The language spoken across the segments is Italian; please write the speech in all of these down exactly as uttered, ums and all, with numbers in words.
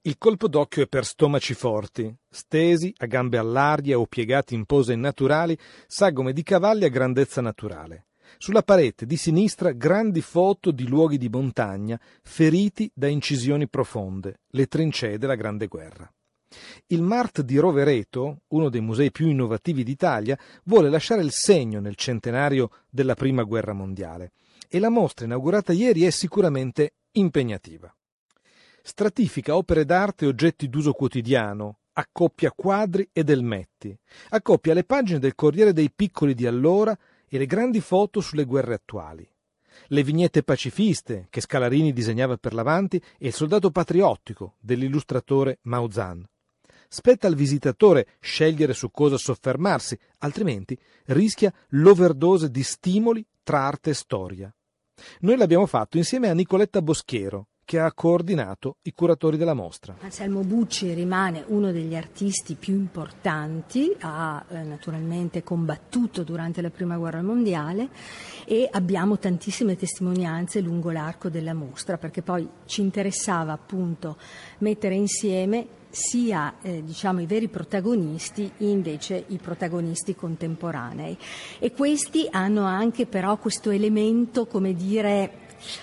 Il colpo d'occhio è per stomaci forti, stesi, a gambe all'aria o piegati in pose naturali, sagome di cavalli a grandezza naturale. Sulla parete di sinistra grandi foto di luoghi di montagna feriti da incisioni profonde, le trincee della Grande Guerra. Il Mart di Rovereto, uno dei musei più innovativi d'Italia, vuole lasciare il segno nel centenario della Prima Guerra Mondiale e la mostra inaugurata ieri è sicuramente impegnativa. Stratifica opere d'arte e oggetti d'uso quotidiano, accoppia quadri ed elmetti, accoppia le pagine del Corriere dei Piccoli di allora e le grandi foto sulle guerre attuali. Le vignette pacifiste che Scalarini disegnava per l'Avanti e il soldato patriottico dell'illustratore Mao Zan. Spetta al visitatore scegliere su cosa soffermarsi, altrimenti rischia l'overdose di stimoli tra arte e storia. Noi l'abbiamo fatto insieme a Nicoletta Boschiero, che ha coordinato i curatori della mostra. Anselmo Bucci rimane uno degli artisti più importanti, ha eh, naturalmente combattuto durante la Prima Guerra Mondiale e abbiamo tantissime testimonianze lungo l'arco della mostra, perché poi ci interessava appunto mettere insieme sia eh, diciamo i veri protagonisti e invece i protagonisti contemporanei, e questi hanno anche però questo elemento, come dire,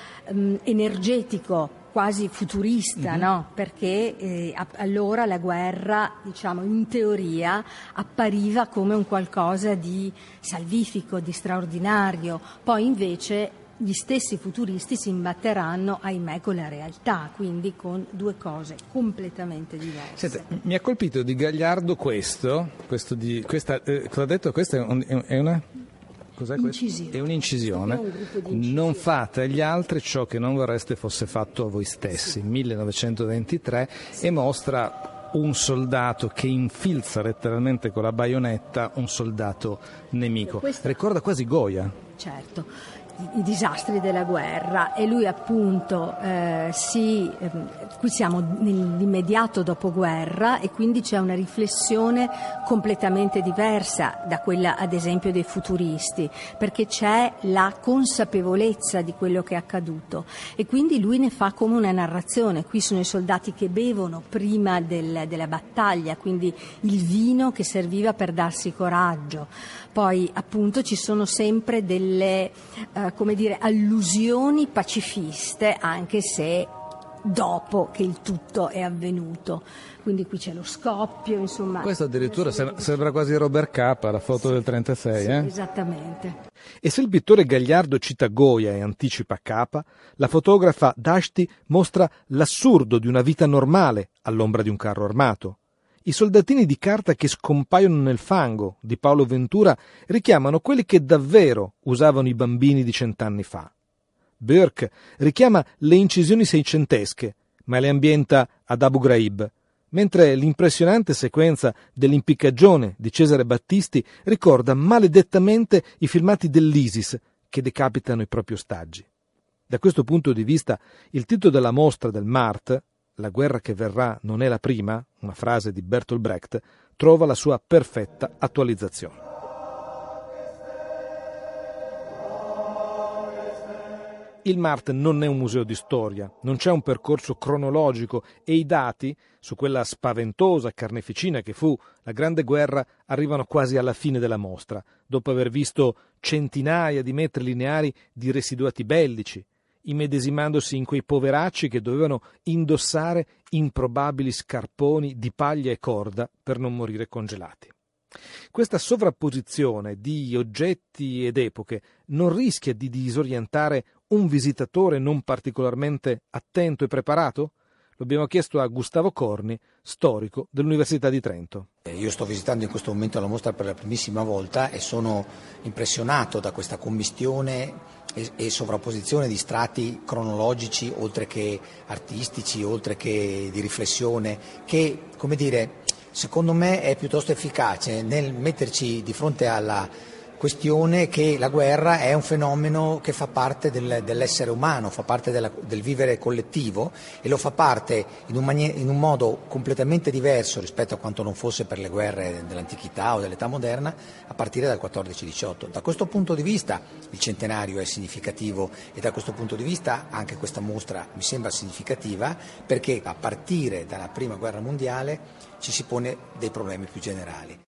energetico, quasi futurista, mm-hmm. no? Perché eh, a- allora la guerra, diciamo, in teoria appariva come un qualcosa di salvifico, di straordinario, poi invece gli stessi futuristi si imbatteranno, ahimè, con la realtà, quindi con due cose completamente diverse. Senta, mi ha colpito di Gagliardo questo, questo di, questa, eh, cosa ha detto? Questa è, un, è una... Cos'è Incisione. È un'incisione. È un gruppo di incisioni. Non fate agli altri ciò che non vorreste fosse fatto a voi stessi, sì. millenovecentoventitré, sì. E mostra un soldato che infilza letteralmente con la baionetta un soldato nemico. Questa... Ricorda quasi Goya. Certo. I disastri della guerra, e lui appunto eh, si eh, qui siamo nell'immediato dopoguerra e quindi c'è una riflessione completamente diversa da quella ad esempio dei futuristi, perché c'è la consapevolezza di quello che è accaduto e quindi lui ne fa come una narrazione. Qui sono i soldati che bevono prima del, della battaglia, quindi il vino che serviva per darsi coraggio. Poi appunto ci sono sempre delle eh, come dire allusioni pacifiste, anche se dopo che il tutto è avvenuto. Quindi qui c'è lo scoppio, insomma. Questo addirittura sembra, sembra quasi Robert Capa, la foto sì, del trentasei, sì, eh? Esattamente. E se il pittore Gagliardo cita Goya e anticipa Capa, la fotografa Dashti mostra l'assurdo di una vita normale all'ombra di un carro armato. I soldatini di carta che scompaiono nel fango di Paolo Ventura richiamano quelli che davvero usavano i bambini di cent'anni fa. Burke richiama le incisioni seicentesche, ma le ambienta ad Abu Ghraib, mentre l'impressionante sequenza dell'impiccagione di Cesare Battisti ricorda maledettamente i filmati dell'ISIS che decapitano i propri ostaggi. Da questo punto di vista, il titolo della mostra del Mart, La guerra che verrà non è la prima, una frase di Bertolt Brecht, trova la sua perfetta attualizzazione. Il Mart non è un museo di storia, non c'è un percorso cronologico e i dati su quella spaventosa carneficina che fu la Grande Guerra arrivano quasi alla fine della mostra, dopo aver visto centinaia di metri lineari di residuati bellici, immedesimandosi in quei poveracci che dovevano indossare improbabili scarponi di paglia e corda per non morire congelati. Questa sovrapposizione di oggetti ed epoche non rischia di disorientare un visitatore non particolarmente attento e preparato? Lo abbiamo chiesto a Gustavo Corni, storico dell'Università di Trento. Io sto visitando in questo momento la mostra per la primissima volta e sono impressionato da questa commistione e, e sovrapposizione di strati cronologici, oltre che artistici, oltre che di riflessione, che, come dire, secondo me è piuttosto efficace nel metterci di fronte alla questione che la guerra è un fenomeno che fa parte del, dell'essere umano, fa parte della, del vivere collettivo e lo fa parte in un, manie- in un modo completamente diverso rispetto a quanto non fosse per le guerre dell'antichità o dell'età moderna a partire dal quattordici diciotto. Da questo punto di vista il centenario è significativo e da questo punto di vista anche questa mostra mi sembra significativa perché a partire dalla prima guerra mondiale ci si pone dei problemi più generali.